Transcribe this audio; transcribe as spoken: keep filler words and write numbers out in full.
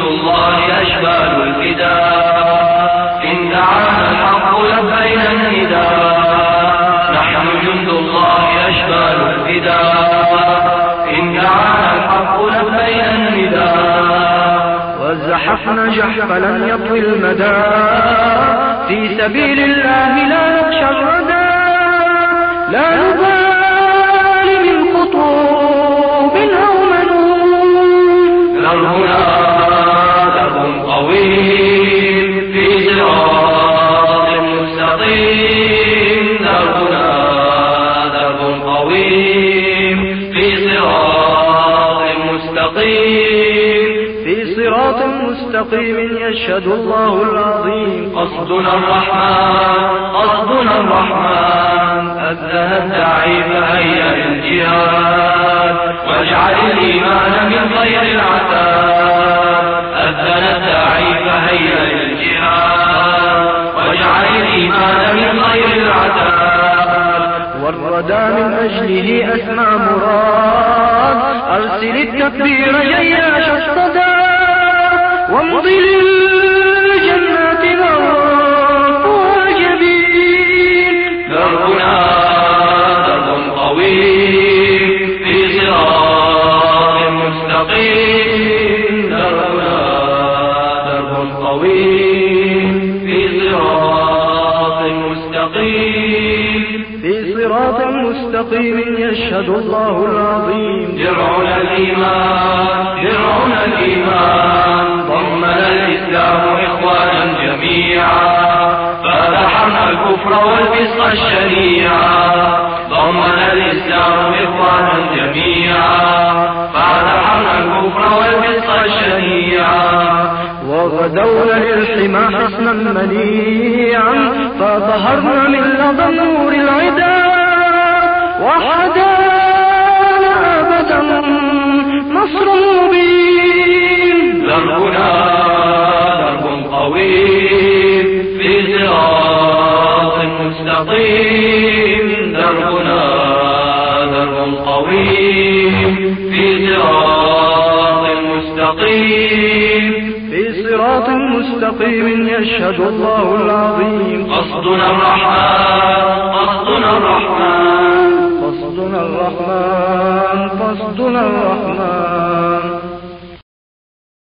الله أشبال الفداء إن دعانا الحق لبينا النداء نحن جند الله أشبال الفداء إن دعانا الحق لبينا النداء وزحفنا جحف لن يطوي المدى في سبيل الله لا نخشى الردى لا نبالي من خطوب أو منون دربنا درب طويل في صراط مستقيم دربنا درب طويل في صراط مستقيم في صراط مستقيم يشهد الله العظيم قصدنا الرحمن قصدنا الرحمن أذن الداعي فهيا للجهاد واجعل الإيمان من خير العتاد أذن الداعي فهيا للجهاد واجعل الإيمان من خير العتاد والردى من أجله أسمى مراد أرسل التكبير جياش الصدى وامضي للجنات نرفها جبين دربنا درب طويل في صراط مستقيم دربنا درب طويل في صراط مستقيم في صراط مستقيم يشهد الله العظيم درعنا الإيمان درعنا الإيمان ضمنا الإسلام إخوانا جميعا فدحرنا الكفر والفسق الشنيعا ضمنا الإسلام إخوانا جميعا فدحرنا الكفر والفسق الشنيعا وغدونا للحمى حصنا منيعا فظهرنا من لظى نور العدا وحدانا أبدا نصر مبين دربنا درب طويل في صراط مستقيم دربنا درب طويل في صراط مستقيم في صراط مستقيم يشهد الله العظيم قصدنا الرحمن قصدنا الرحمن قصدنا الرحمن قصدنا الرحمن